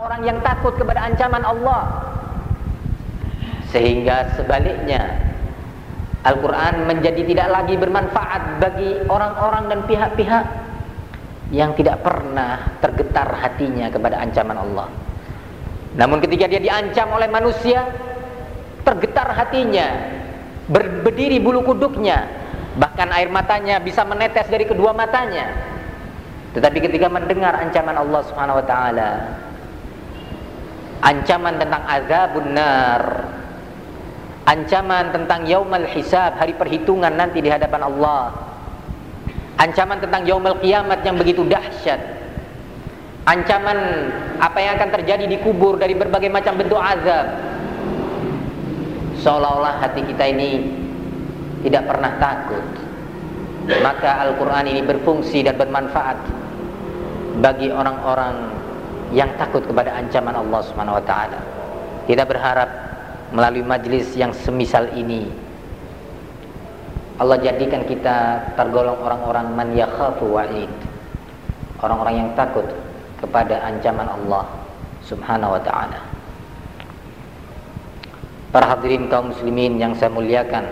orang yang takut kepada ancaman Allah. Sehingga sebaliknya Al-Quran menjadi tidak lagi bermanfaat bagi orang-orang dan pihak-pihak yang tidak pernah tergetar hatinya kepada ancaman Allah. Namun ketika dia diancam oleh manusia, tergetar hatinya, berdiri bulu kuduknya, bahkan air matanya bisa menetes dari kedua matanya. Tetapi ketika mendengar ancaman Allah Subhanahu wa taala, ancaman tentang azabun nar, ancaman tentang yaumul hisab, hari perhitungan nanti di hadapan Allah, ancaman tentang yaumul kiamat yang begitu dahsyat, ancaman apa yang akan terjadi di kubur dari berbagai macam bentuk azab, seolah-olah hati kita ini tidak pernah takut. Maka Al-Quran ini berfungsi dan bermanfaat bagi orang-orang yang takut kepada ancaman Allah Subhanahu wa taala. Kita berharap melalui majlis yang semisal ini Allah jadikan kita tergolong orang-orang man yakhafu wa'id, orang-orang yang takut kepada ancaman Allah Subhanahu wa taala. Para hadirin kaum muslimin yang saya muliakan,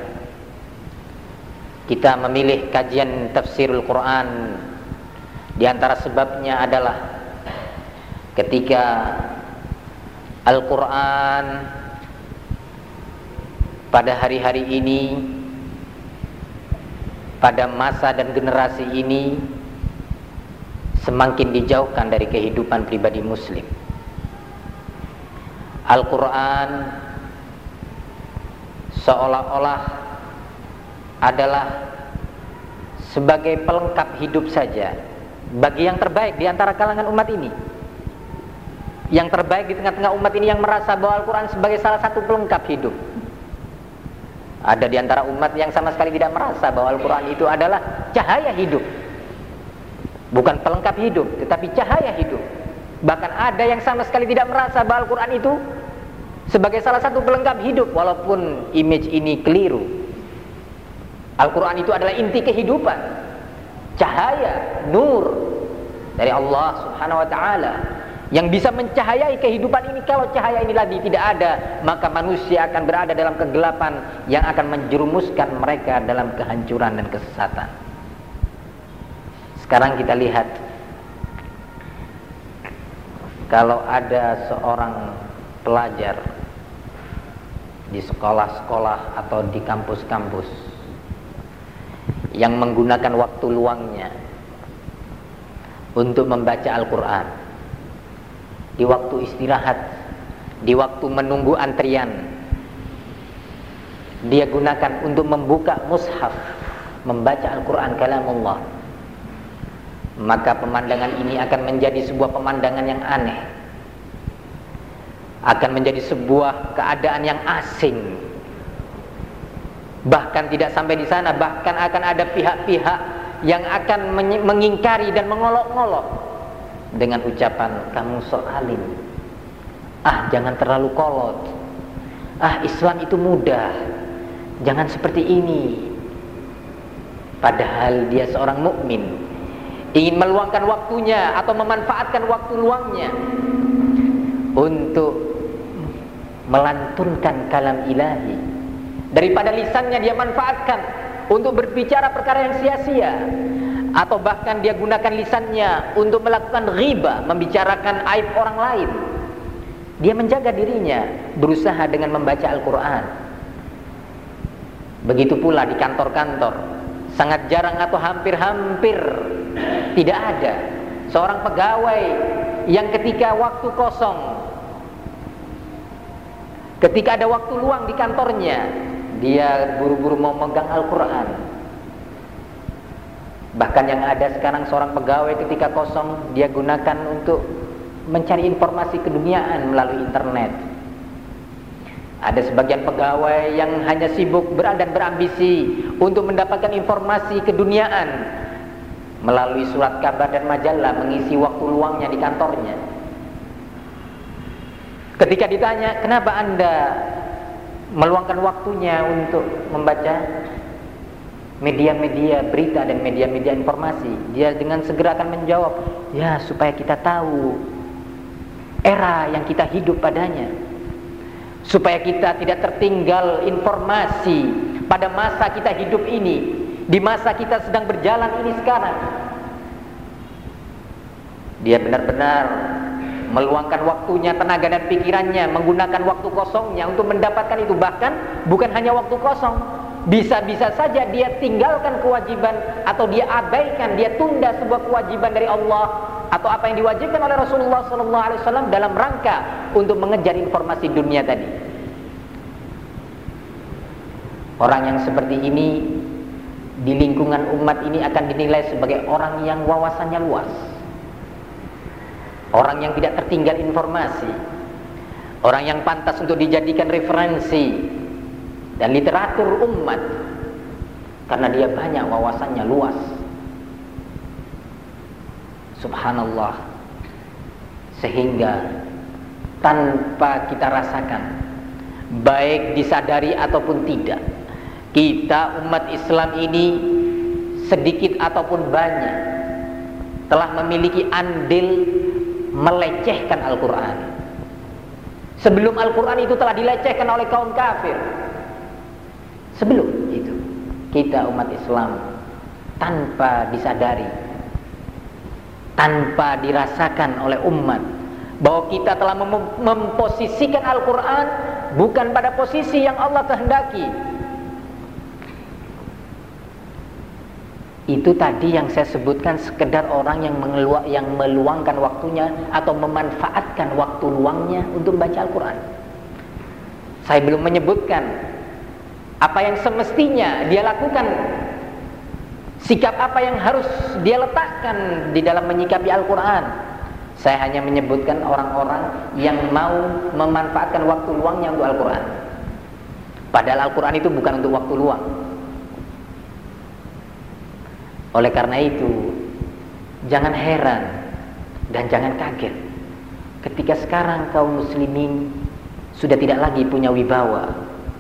kita memilih kajian tafsirul Quran di antara sebabnya adalah ketika Al-Quran pada hari-hari ini, pada masa dan generasi ini semakin dijauhkan dari kehidupan pribadi muslim. Al-Quran seolah-olah adalah sebagai pelengkap hidup saja bagi yang terbaik di antara kalangan umat ini, yang terbaik di tengah-tengah umat ini yang merasa bahwa Al-Quran sebagai salah satu pelengkap hidup. Ada di antara umat yang sama sekali tidak merasa bahwa Al-Quran itu adalah cahaya hidup, bukan pelengkap hidup, tetapi cahaya hidup. Bahkan ada yang sama sekali tidak merasa bahwa Al-Quran itu sebagai salah satu pelengkap hidup, walaupun image ini keliru. Al-Quran itu adalah inti kehidupan, cahaya, nur dari Allah Subhanahu wa ta'ala yang bisa mencahayai kehidupan ini. Kalau cahaya ini lagi tidak ada, maka manusia akan berada dalam kegelapan yang akan menjerumuskan mereka dalam kehancuran dan kesesatan. Sekarang kita lihat, kalau ada seorang pelajar di sekolah-sekolah atau di kampus-kampus yang menggunakan waktu luangnya untuk membaca Al-Quran, di waktu istirahat, di waktu menunggu antrian, dia gunakan untuk membuka mushaf, membaca Al-Quran kalamullah, maka pemandangan ini akan menjadi sebuah pemandangan yang aneh, akan menjadi sebuah keadaan yang asing. Bahkan tidak sampai di sana, bahkan akan ada pihak-pihak yang akan mengingkari dan mengolok-ngolok dengan ucapan, kamu sok alim, jangan terlalu kolot, Islam itu mudah, jangan seperti ini. Padahal dia seorang mukmin, ingin meluangkan waktunya atau memanfaatkan waktu luangnya untuk melantunkan kalam ilahi. Daripada lisannya dia manfaatkan untuk berbicara perkara yang sia-sia, atau bahkan dia gunakan lisannya untuk melakukan ghibah, membicarakan aib orang lain. Dia menjaga dirinya, berusaha dengan membaca Al-Quran. Begitu pula di kantor-kantor, sangat jarang atau hampir-hampir tidak ada seorang pegawai yang ketika waktu kosong, ketika ada waktu luang di kantornya, dia buru-buru mau megang Al-Quran. Bahkan yang ada sekarang, seorang pegawai ketika kosong dia gunakan untuk mencari informasi keduniaan melalui internet. Ada sebagian pegawai yang hanya sibuk dan berambisi untuk mendapatkan informasi keduniaan melalui surat kabar dan majalah, mengisi waktu luangnya di kantornya. Ketika ditanya, kenapa Anda meluangkan waktunya untuk membaca media-media berita dan media-media informasi, dia dengan segera akan menjawab, ya supaya kita tahu era yang kita hidup padanya, supaya kita tidak tertinggal informasi pada masa kita hidup ini, di masa kita sedang berjalan ini sekarang. Dia benar-benar meluangkan waktunya, tenaga dan pikirannya, menggunakan waktu kosongnya untuk mendapatkan itu. Bahkan bukan hanya waktu kosong, bisa-bisa saja dia tinggalkan kewajiban, atau dia abaikan, dia tunda sebuah kewajiban dari Allah atau apa yang diwajibkan oleh Rasulullah SAW dalam rangka untuk mengejar informasi dunia tadi. Orang yang seperti ini di lingkungan umat ini akan dinilai sebagai orang yang wawasannya luas, orang yang tidak tertinggal informasi, orang yang pantas untuk dijadikan referensi dan literatur umat, karena dia banyak wawasannya luas. Subhanallah. Sehingga tanpa kita rasakan, baik disadari ataupun tidak, kita umat Islam ini sedikit ataupun banyak telah memiliki andil melecehkan Al-Quran. Sebelum Al-Quran itu telah dilecehkan oleh kaum kafir. Sebelum itu, kita umat Islam tanpa disadari, tanpa dirasakan oleh umat, bahwa kita telah memposisikan Al-Quran bukan pada posisi yang Allah kehendaki. Itu tadi yang saya sebutkan, sekedar orang yang meluangkan waktunya atau memanfaatkan waktu luangnya untuk membaca Al-Quran. Saya belum menyebutkan apa yang semestinya dia lakukan, sikap apa yang harus dia letakkan di dalam menyikapi Al-Quran. Saya hanya menyebutkan orang-orang yang mau memanfaatkan waktu luangnya untuk Al-Quran, padahal Al-Quran itu bukan untuk waktu luang. Oleh karena itu, jangan heran dan jangan kaget ketika sekarang kaum muslimin sudah tidak lagi punya wibawa.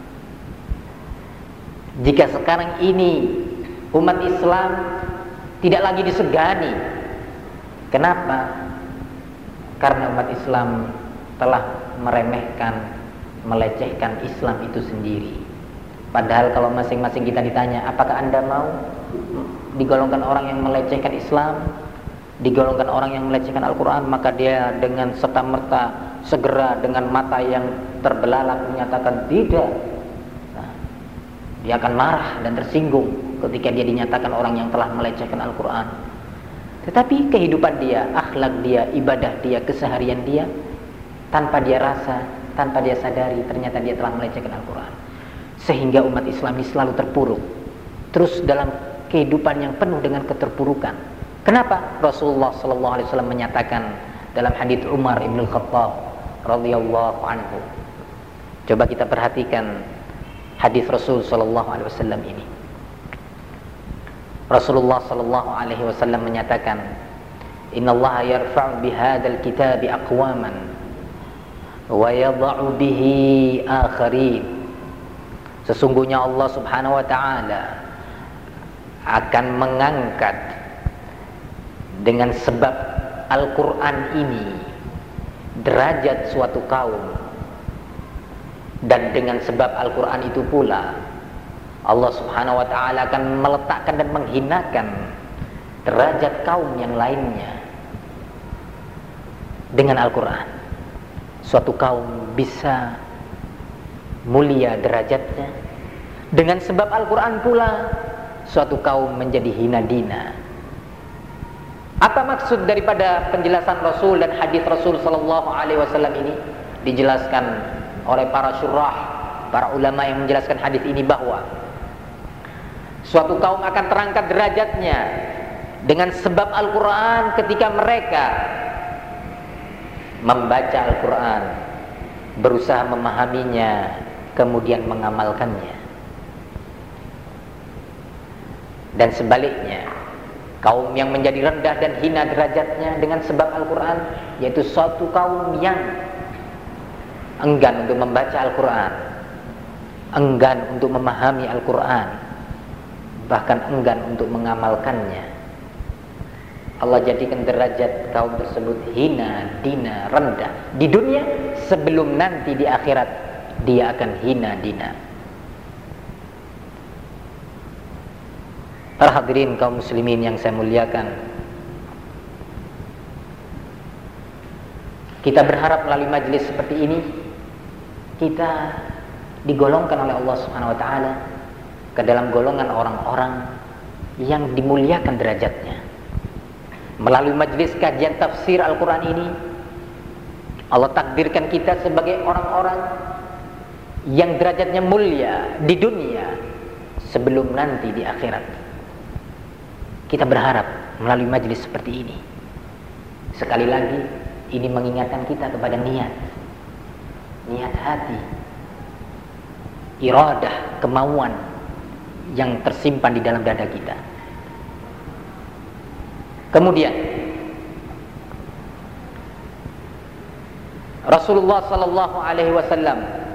Jika sekarang ini umat Islam tidak lagi disegani. Kenapa? Karena umat Islam telah meremehkan, melecehkan Islam itu sendiri. Padahal kalau masing-masing kita ditanya, apakah Anda mau digolongkan orang yang melecehkan Islam, digolongkan orang yang melecehkan Al-Quran, maka dia dengan serta-merta segera dengan mata yang terbelalak menyatakan tidak. Nah, dia akan marah dan tersinggung ketika dia dinyatakan orang yang telah melecehkan Al-Quran. Tetapi kehidupan dia, akhlak dia, ibadah dia, keseharian dia, tanpa dia rasa, tanpa dia sadari, ternyata dia telah melecehkan Al-Quran. Sehingga umat Islam ini selalu terpuruk, terus dalam kehidupan yang penuh dengan keterpurukan. Kenapa? Rasulullah SAW menyatakan dalam hadits Umar ibn Khattab radhiyallahu anhu. Coba kita perhatikan hadis Rasul SAW ini. Rasulullah SAW menyatakan, Innallaha yarfa'u bihadzal kitabi aqwaman wa yadha'u bihi akharin. Sesungguhnya Allah Subhanahu wa ta'ala akan mengangkat dengan sebab Al-Quran ini derajat suatu kaum, dan dengan sebab Al-Quran itu pula Allah Subhanahu wa ta'ala akan meletakkan dan menghinakan derajat kaum yang lainnya. Dengan Al-Quran suatu kaum bisa mulia derajatnya, dengan sebab Al-Quran pula suatu kaum menjadi hina dina. Apa maksud daripada penjelasan Rasul dan hadis Rasul SAW ini? Dijelaskan oleh para syurah, para ulama yang menjelaskan hadis ini, bahwa suatu kaum akan terangkat derajatnya dengan sebab Al-Quran ketika mereka membaca Al-Quran, berusaha memahaminya, kemudian mengamalkannya. Dan sebaliknya, kaum yang menjadi rendah dan hina derajatnya dengan sebab Al-Quran, yaitu suatu kaum yang enggan untuk membaca Al-Quran, enggan untuk memahami Al-Quran, bahkan enggan untuk mengamalkannya. Allah jadikan derajat kaum tersebut hina, dina, rendah di dunia, sebelum nanti di akhirat dia akan hina, dina. Para hadirin kaum muslimin yang saya muliakan, kita berharap melalui majelis seperti ini kita digolongkan oleh Allah Subhanahu wa taala ke dalam golongan orang-orang yang dimuliakan derajatnya. Melalui majelis kajian tafsir Al-Quran ini, Allah takdirkan kita sebagai orang-orang yang derajatnya mulia di dunia sebelum nanti di akhirat. Kita berharap melalui majelis seperti ini, sekali lagi ini mengingatkan kita kepada niat hati, iradah, kemauan yang tersimpan di dalam dada kita. Kemudian Rasulullah sallallahu alaihi wasallam,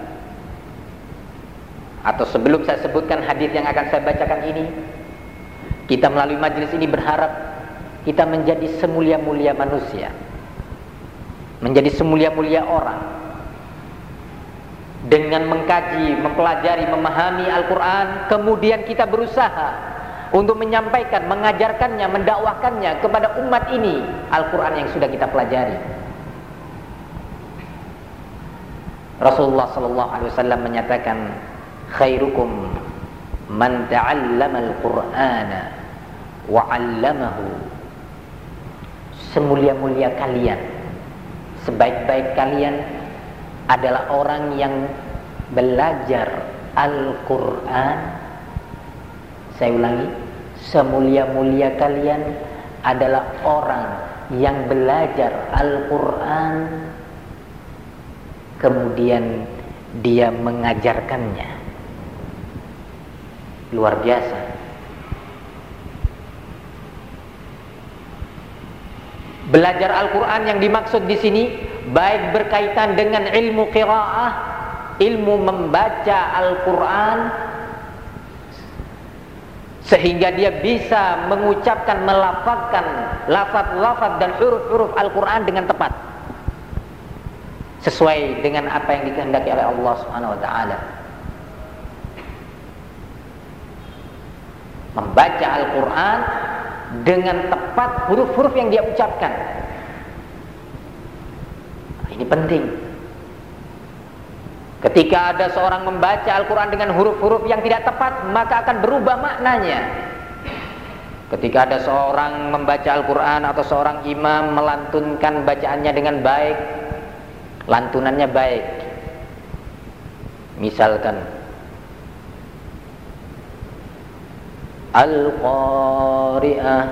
atau sebelum saya sebutkan hadis yang akan saya bacakan ini, kita melalui majelis ini berharap kita menjadi semulia-mulia manusia, menjadi semulia-mulia orang, dengan mengkaji, mempelajari, memahami Al-Quran. Kemudian kita berusaha untuk menyampaikan, mengajarkannya, mendakwahkannya kepada umat ini Al-Quran yang sudah kita pelajari. Rasulullah sallallahu alaihi wasallam menyatakan, khairukum man ta'allama al-Qur'ana wa 'allamahu. Semulia-mulia kalian, sebaik-baik kalian adalah orang yang belajar Al-Quran. Saya ulangi, semulia-mulia kalian adalah orang yang belajar Al-Quran, kemudian dia mengajarkannya. Luar biasa. Belajar Al-Quran yang dimaksud di sini baik berkaitan dengan ilmu qiraah, ilmu membaca Al-Quran, sehingga dia bisa mengucapkan, melafazkan lafaz-lafaz dan huruf-huruf Al-Quran dengan tepat, sesuai dengan apa yang dikehendaki oleh Allah Subhanahu wa taala. Membaca Al-Quran dengan tepat huruf-huruf yang dia ucapkan. Ini penting. Ketika ada seorang membaca Al-Quran dengan huruf-huruf yang tidak tepat, maka akan berubah maknanya. Ketika ada seorang membaca Al-Quran atau seorang imam melantunkan bacaannya dengan baik, lantunannya baik, misalkan Al-Qari'ah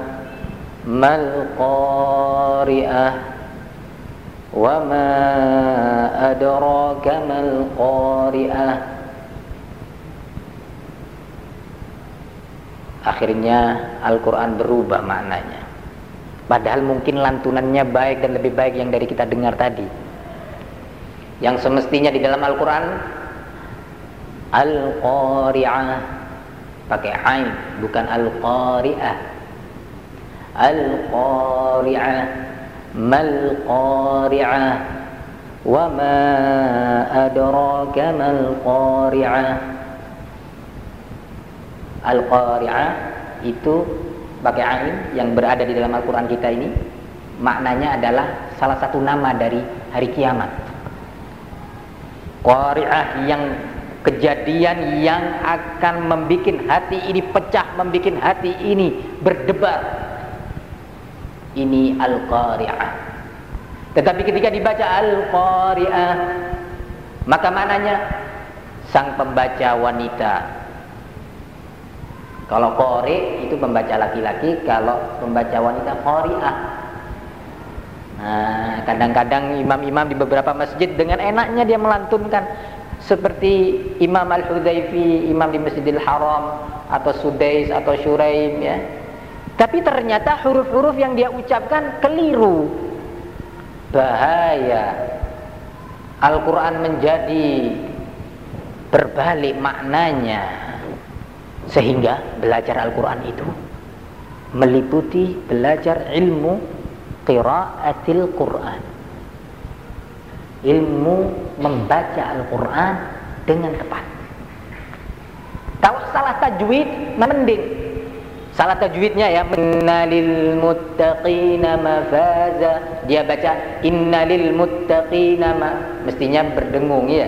Mal-Qari'ah wa ma adraka mal-Qari'ah. Akhirnya Al-Quran berubah maknanya, padahal mungkin lantunannya baik dan lebih baik yang dari kita dengar tadi. Yang semestinya di dalam Al-Quran Al-Qari'ah pakai ain, bukan Al-Qari'ah. Al-Qari'ah Mal-Qari'ah wa ma adraka mal-Qari'ah. Al-Qari'ah itu pakai ain yang berada di dalam Al-Quran kita ini, maknanya adalah salah satu nama dari hari kiamat. Qari'ah yang kejadian yang akan membuat hati ini pecah, membuat hati ini berdebar. Ini Al-Qari'ah. Tetapi ketika dibaca Al-Qari'ah, maka maknanya sang pembaca wanita. Kalau qari itu pembaca laki-laki, kalau pembaca wanita qari'ah. Nah, kadang-kadang imam-imam di beberapa masjid dengan enaknya dia melantunkan, seperti Imam Al-Hudzaify, imam di Masjidil Haram, atau Sudais atau Syuraim, ya. Tapi ternyata huruf-huruf yang dia ucapkan keliru. Bahaya. Al-Quran menjadi berbalik maknanya, sehingga belajar Al-Quran itu meliputi belajar ilmu qiraatil Quran, ilmu membaca Al-Quran dengan tepat. Kalau salah tajwid mending, salah tajwidnya ya, innalil muttaqina mafaza, dia baca innalil muttaqina mestinya berdengung ya,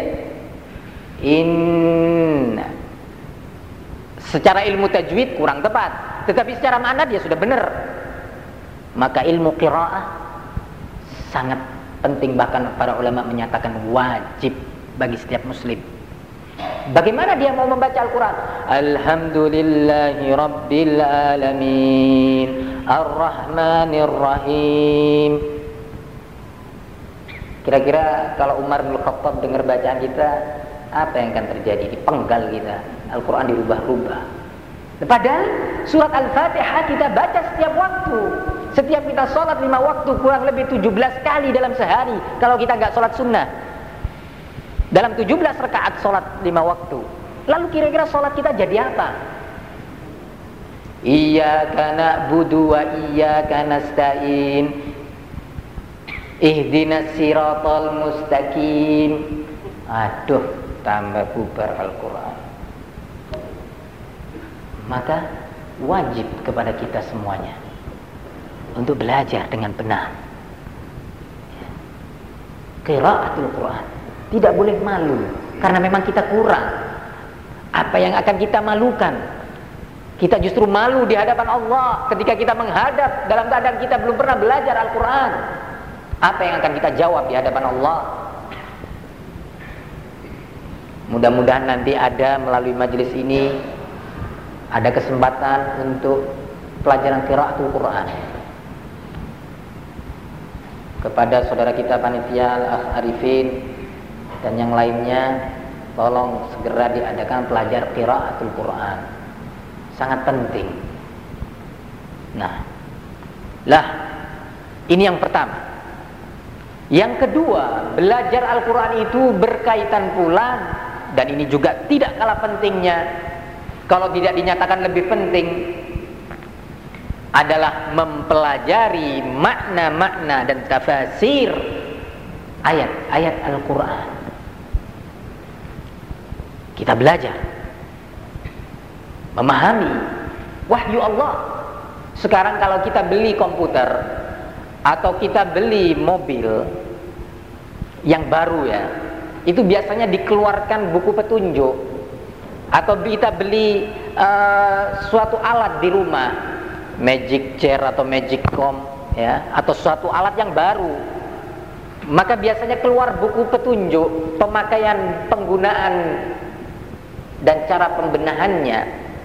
inna. Secara ilmu tajwid kurang tepat, tetapi secara makna dia sudah benar. Maka ilmu qiraah sangat penting, bahkan para ulama menyatakan wajib bagi setiap muslim. Bagaimana dia mau membaca Al-Quran? Alhamdulillahi Rabbil Alamin Ar-Rahmanir Rahim. Kira-kira kalau Umar bin Khattab dengar bacaan kita, apa yang akan terjadi? Dipenggal kita, Al-Quran dirubah-rubah. Padahal surat Al-Fatihah kita baca setiap waktu. Setiap kita sholat 5 waktu kurang lebih 17 kali dalam sehari. Kalau kita nggak sholat sunnah, dalam 17 rakaat sholat 5 waktu. Lalu kira-kira sholat kita jadi apa? Iyyaka na'budu wa iyyaka nasta'in ihdinas siratal mustaqim. Aduh, tambah bubar Al-Quran. Maka wajib kepada kita semuanya untuk belajar dengan benar qiraatul Quran. Tidak boleh malu, karena memang kita kurang. Apa yang akan kita malukan? Kita justru malu di hadapan Allah ketika kita menghadap dalam keadaan kita belum pernah belajar Al-Quran. Apa yang akan kita jawab di hadapan Allah? Mudah-mudahan nanti ada melalui majelis ini ada kesempatan untuk pelajaran qiraatul Quran. Kepada saudara kita panitia Al-Akh Arifin dan yang lainnya, tolong segera diadakan pelajar qiraatul Quran. Sangat penting. Nah, ini yang pertama. Yang kedua, belajar Al-Quran itu berkaitan pula, dan ini juga tidak kalah pentingnya, kalau tidak dinyatakan lebih penting, adalah mempelajari makna-makna dan tafsir ayat-ayat Al-Quran. Kita belajar memahami wahyu Allah. Sekarang kalau kita beli komputer atau kita beli mobil yang baru ya, itu biasanya dikeluarkan buku petunjuk. Atau kita beli suatu alat di rumah, magic chair atau magic comb ya, atau suatu alat yang baru, maka biasanya keluar buku petunjuk pemakaian, penggunaan dan cara pembenahannya.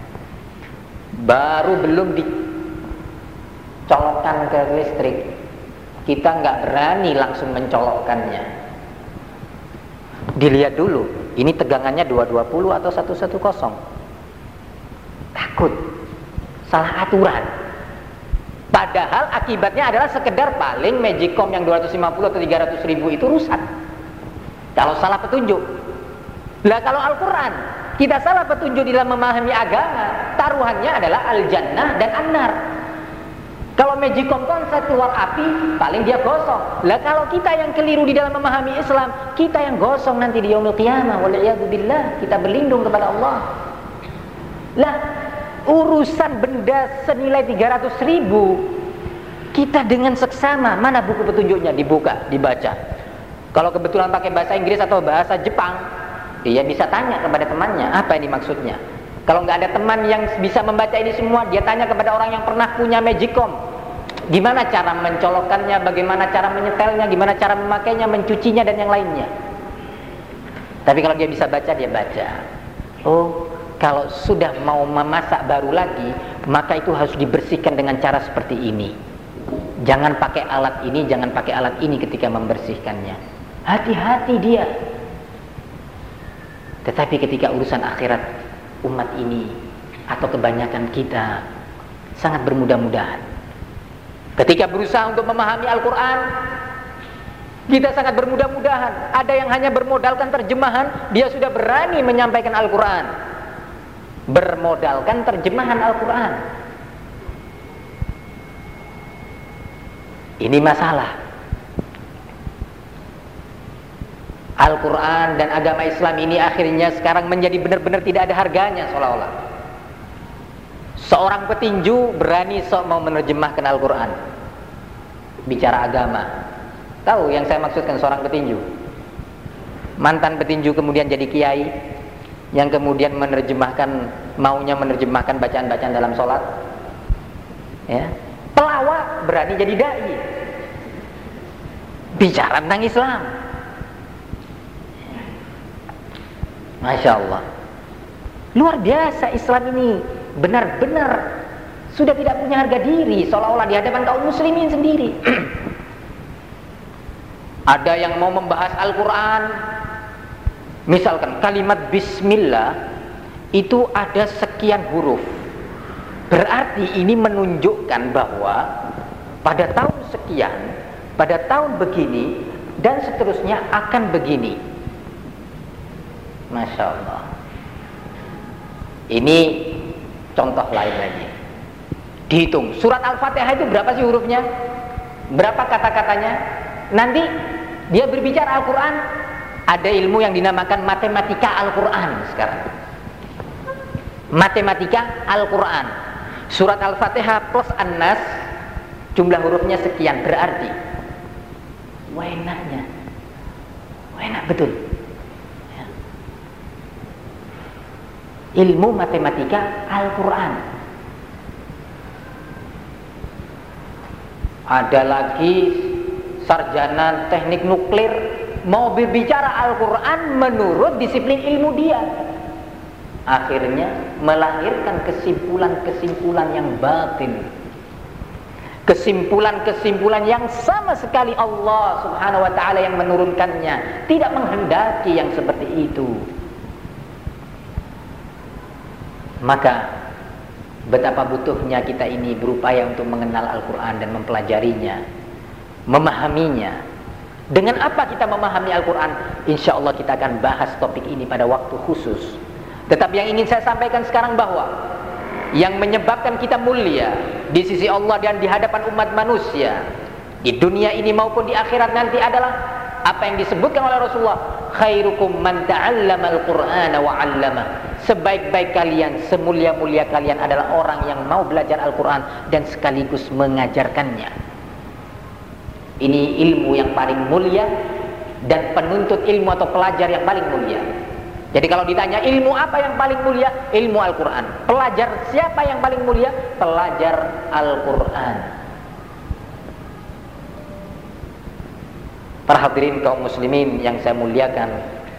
Baru belum dicolokkan ke listrik, kita nggak berani langsung mencolokkannya. Dilihat dulu, ini tegangannya 220 atau 110. Takut salah aturan. Padahal akibatnya adalah sekedar paling Magicom yang 250 atau 300 ribu itu rusak kalau salah petunjuk. Lah kalau Al-Quran kita salah petunjuk di dalam memahami agama, taruhannya adalah al-jannah dan an-nar. Kalau Magicom konsep keluar api, paling dia gosong. Lah kalau kita yang keliru di dalam memahami Islam, kita yang gosong nanti di yaumul qiyamah. Wal'iyadzubillah, kita berlindung kepada Allah. Lah urusan benda senilai 300 ribu, kita dengan seksama, mana buku petunjuknya, dibuka, dibaca. Kalau kebetulan pakai bahasa Inggris atau bahasa Jepang, dia bisa tanya kepada temannya, apa ini maksudnya. Kalau nggak ada teman yang bisa membaca ini semua, dia tanya kepada orang yang pernah punya Magicom, gimana cara mencolokkannya, bagaimana cara menyetelnya, gimana cara memakainya, mencucinya dan yang lainnya. Tapi kalau dia bisa baca, dia baca. Oh, kalau sudah mau memasak baru lagi, maka itu harus dibersihkan dengan cara seperti ini. Jangan pakai alat ini, jangan pakai alat ini ketika membersihkannya. Hati-hati dia. Tetapi ketika urusan akhirat, umat ini atau kebanyakan kita sangat bermudah-mudahan. Ketika berusaha untuk memahami Al-Quran, kita sangat bermudah-mudahan. Ada yang hanya bermodalkan terjemahan, dia sudah berani menyampaikan Al-Quran. Bermodalkan terjemahan Al-Quran. Ini masalah. Al-Quran dan agama Islam ini akhirnya sekarang menjadi benar-benar tidak ada harganya seolah-olah. Seorang petinju berani sok mau menerjemahkan Al-Quran, bicara agama. Tahu yang saya maksudkan, seorang petinju, mantan petinju kemudian jadi kiai, yang kemudian maunya menerjemahkan bacaan-bacaan dalam sholat, ya. Pelawak berani jadi dai, bicara tentang Islam. Masya Allah, luar biasa. Islam ini benar-benar sudah tidak punya harga diri, seolah-olah di hadapan kaum muslimin sendiri. Ada yang mau membahas Al-Quran, misalkan kalimat Bismillah itu ada sekian huruf, berarti ini menunjukkan bahwa pada tahun sekian, pada tahun begini, dan seterusnya akan begini. Masya Allah. Ini contoh lain lagi. Dihitung, surat Al-Fatihah itu berapa sih hurufnya? Berapa kata-katanya? Nanti dia berbicara Al-Quran, ada ilmu yang dinamakan matematika Al-Quran sekarang. Matematika Al-Quran. Surat Al-Fatihah plus An-Nas, jumlah hurufnya sekian, berarti wah enaknya, wah enak betul ya. Ilmu matematika Al-Quran. Ada lagi sarjana teknik nuklir mau berbicara Al-Quran menurut disiplin ilmu dia, akhirnya melahirkan kesimpulan-kesimpulan yang batin, kesimpulan-kesimpulan yang sama sekali Allah subhanahu wa ta'ala yang menurunkannya tidak menghendaki yang seperti itu. Maka betapa butuhnya kita ini berupaya untuk mengenal Al-Quran dan mempelajarinya, memahaminya. Dengan apa kita memahami Al-Quran? Insya Allah kita akan bahas topik ini pada waktu khusus. Tetapi yang ingin saya sampaikan sekarang bahwa yang menyebabkan kita mulia di sisi Allah dan di hadapan umat manusia di dunia ini maupun di akhirat nanti adalah apa yang disebutkan oleh Rasulullah, khairukum man ta'allama al-Qur'ana wa 'allama. Sebaik-baik kalian, semulia-mulia kalian adalah orang yang mau belajar Al-Quran dan sekaligus mengajarkannya. Ini ilmu yang paling mulia dan penuntut ilmu atau pelajar yang paling mulia. Jadi kalau ditanya ilmu apa yang paling mulia? Ilmu Al-Quran. Pelajar siapa yang paling mulia? Pelajar Al-Quran. Para hadirin kaum muslimin yang saya muliakan,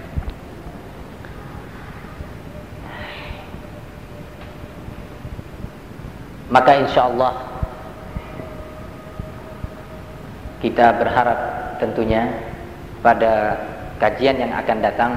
maka insya Allah kita berharap tentunya pada kajian yang akan datang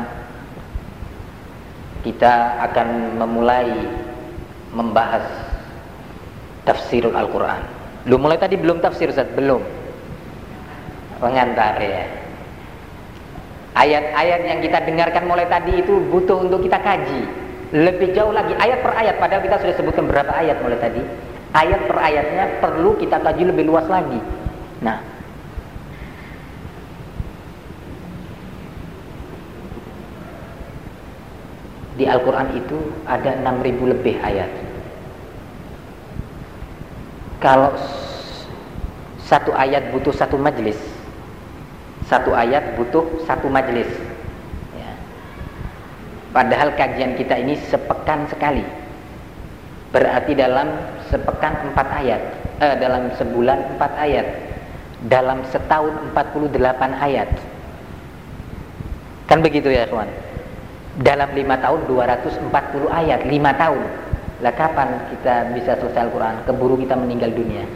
kita akan memulai membahas tafsirul Al-Quran. Lu mulai tadi belum tafsir Ustaz? Belum. Pengantar ya. Ayat-ayat yang kita dengarkan mulai tadi itu butuh untuk kita kaji lebih jauh lagi, ayat per ayat. Padahal kita sudah sebutkan berapa ayat mulai tadi. Ayat per ayatnya perlu kita kaji lebih luas lagi. Nah, di Al-Quran itu ada 6.000 lebih ayat. Kalau satu ayat butuh satu majelis, satu ayat butuh satu majelis ya. Padahal kajian kita ini sepekan sekali, berarti dalam sepekan 4 ayat, dalam sebulan 4 ayat, dalam setahun 48 ayat. Kan begitu ya kawan? Dalam 5 tahun 240 ayat, 5 tahun. Lah kapan kita bisa selesai Al-Quran? Keburu kita meninggal dunia.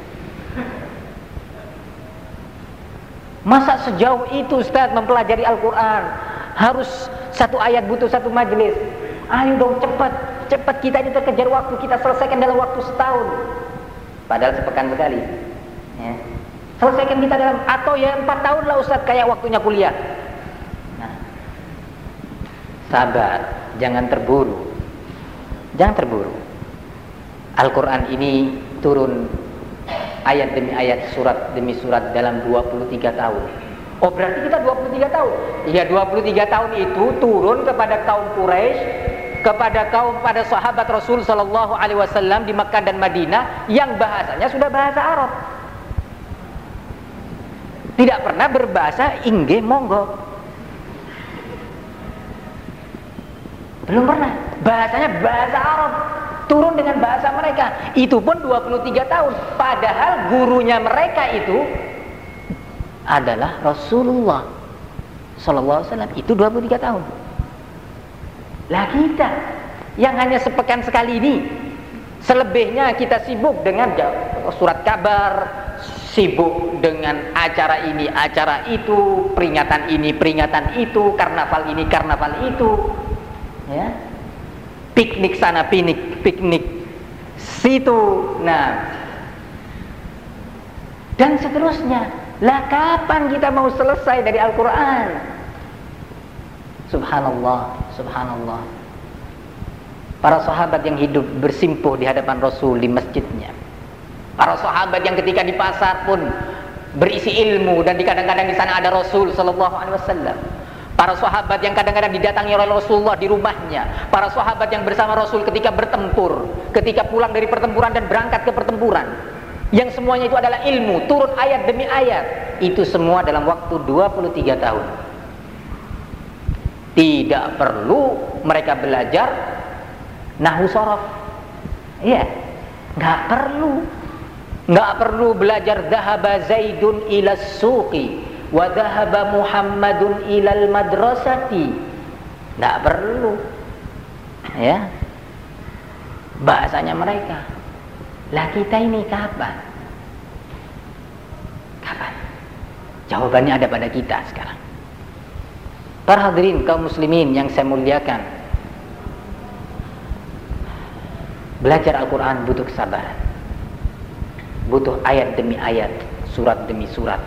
Masa sejauh itu Ustaz mempelajari Al-Quran? Harus satu ayat butuh satu majelis. Ayo dong cepat kita ini terkejar waktu, kita selesaikan dalam waktu setahun. Padahal sepekan sekali ya. Selesaikan kita dalam, atau ya 4 tahun lah Ustaz, kayak waktunya kuliah. Nah, sabar, jangan terburu. Jangan terburu. Al-Quran ini turun ayat demi ayat, surat demi surat dalam 23 tahun. Oh, berarti kita 23 tahun. Iya, 23 tahun itu turun kepada kaum Quraisy, pada sahabat Rasul sallallahu alaihi wasallam di Makkah dan Madinah yang bahasanya sudah bahasa Arab. Tidak pernah berbahasa inggih monggo. Belum pernah. Bahasanya bahasa Arab, turun dengan bahasa mereka. Itu pun 23 tahun. Padahal gurunya mereka itu adalah Rasulullah sallallahu alaihi wasallam. Itu 23 tahun. Lah kita yang hanya sepekan sekali ini, selebihnya kita sibuk dengan surat kabar, sibuk dengan acara ini, acara itu, peringatan ini, peringatan itu, karnaval ini, karnaval itu, ya, piknik sana, piknik situ, nah, dan seterusnya. Lah kapan kita mau selesai dari Al-Quran? Subhanallah, subhanallah. Para sahabat yang hidup bersimpuh di hadapan Rasul di masjidnya. Para sahabat yang ketika di pasar pun berisi ilmu dan kadang-kadang di sana ada Rasul sallallahu alaihi wasallam. Para sahabat yang kadang-kadang didatangi oleh Rasulullah di rumahnya. Para sahabat yang bersama Rasul ketika bertempur, ketika pulang dari pertempuran dan berangkat ke pertempuran. Yang semuanya itu adalah ilmu, turun ayat demi ayat. Itu semua dalam waktu 23 tahun. Tidak perlu mereka belajar nahwu sharaf. Iya, nggak perlu belajar dhahaba Zaidun ila suqi wa dhahaba Muhammadun ilal madrasati. Nggak perlu. Ya. Bahasanya mereka. Lah kita ini kapan? Kapan? Jawabannya ada pada kita sekarang. Para hadirin kaum muslimin yang saya muliakan, belajar Al-Quran butuh kesabaran, butuh ayat demi ayat, surat demi surat.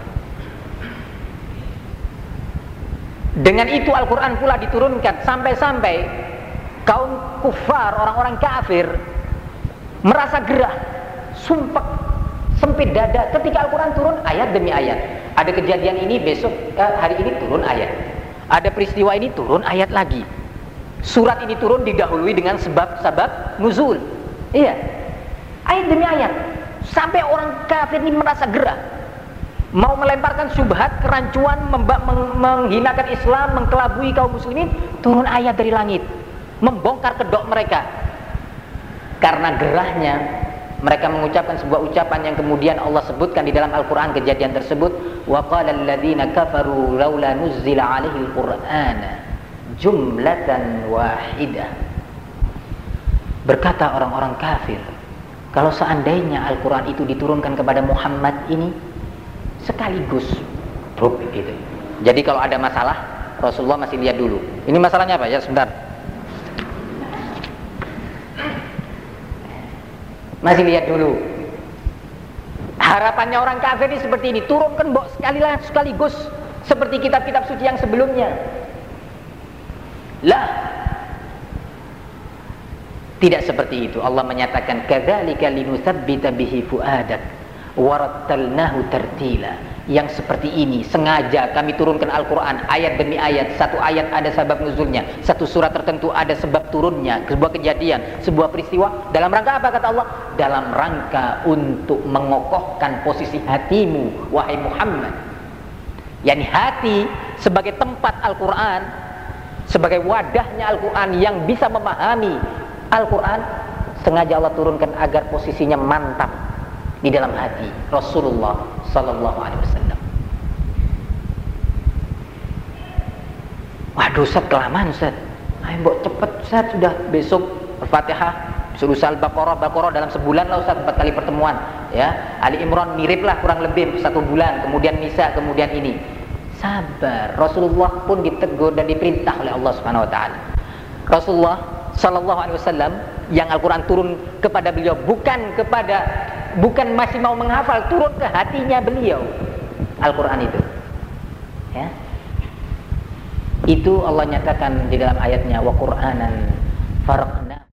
Dengan itu Al-Quran pula diturunkan sampai-sampai kaum kufar, orang-orang kafir merasa gerah, sumpek, sempit dada ketika Al-Quran turun ayat demi ayat. Ada kejadian ini, besok hari ini turun ayat. Ada peristiwa ini turun ayat lagi. Surat ini turun didahului dengan sebab-sebab nuzul. Iya, ayat demi ayat. Sampai orang kafir ini merasa gerah, mau melemparkan syubhat, kerancuan, menghinakan Islam, mengkelabui kaum muslimin. Turun ayat dari langit, membongkar kedok mereka. Karena gerahnya mereka mengucapkan sebuah ucapan yang kemudian Allah sebutkan di dalam Al-Quran kejadian tersebut. Wa qala alladhina kafaru laula nuzzila alaihi al-Qur'ana jumlatan wahidah. Berkata orang-orang kafir, kalau seandainya Al-Quran itu diturunkan kepada Muhammad ini sekaligus, gitu. Jadi kalau ada masalah, Rasulullah masih lihat dulu. Ini masalahnya apa? Ya sebentar. Masih lihat dulu. Harapannya orang kafir ini seperti ini, turunkan sekaligus seperti kitab-kitab suci yang sebelumnya. Lah, tidak seperti itu. Allah menyatakan kadzalika linutsabbita bihi fuadak warattalnahu tartila. Yang seperti ini sengaja kami turunkan Al-Quran ayat demi ayat. Satu ayat ada sebab nuzulnya, satu surat tertentu ada sebab turunnya, sebuah kejadian, sebuah peristiwa. Dalam rangka apa kata Allah? Dalam rangka untuk mengokohkan posisi hatimu, wahai Muhammad. Yani hati sebagai tempat Al-Quran, sebagai wadahnya Al-Quran yang bisa memahami Al-Quran, sengaja Allah turunkan agar posisinya mantap di dalam hati Rasulullah sallallahu alaihi wasallam. Waduh Ustaz, kelamaan Ustaz. Ayo mbok cepet Ustaz, sudah besok Al-Fatihah, suruh Al-Baqarah dalam sebulan lah Ustaz, 4 kali pertemuan, ya. Ali Imran mirip lah kurang lebih 1 bulan, kemudian Nisa, kemudian ini. Sabar. Rasulullah pun ditegur dan diperintah oleh Allah Subhanahu wa taala. Rasulullah sallallahu alaihi wasallam yang Al-Quran turun kepada beliau bukan masih mau menghafal, turun ke hatinya beliau Al-Quran itu, ya. Itu Allah nyatakan di dalam ayatnya wa Qur'anan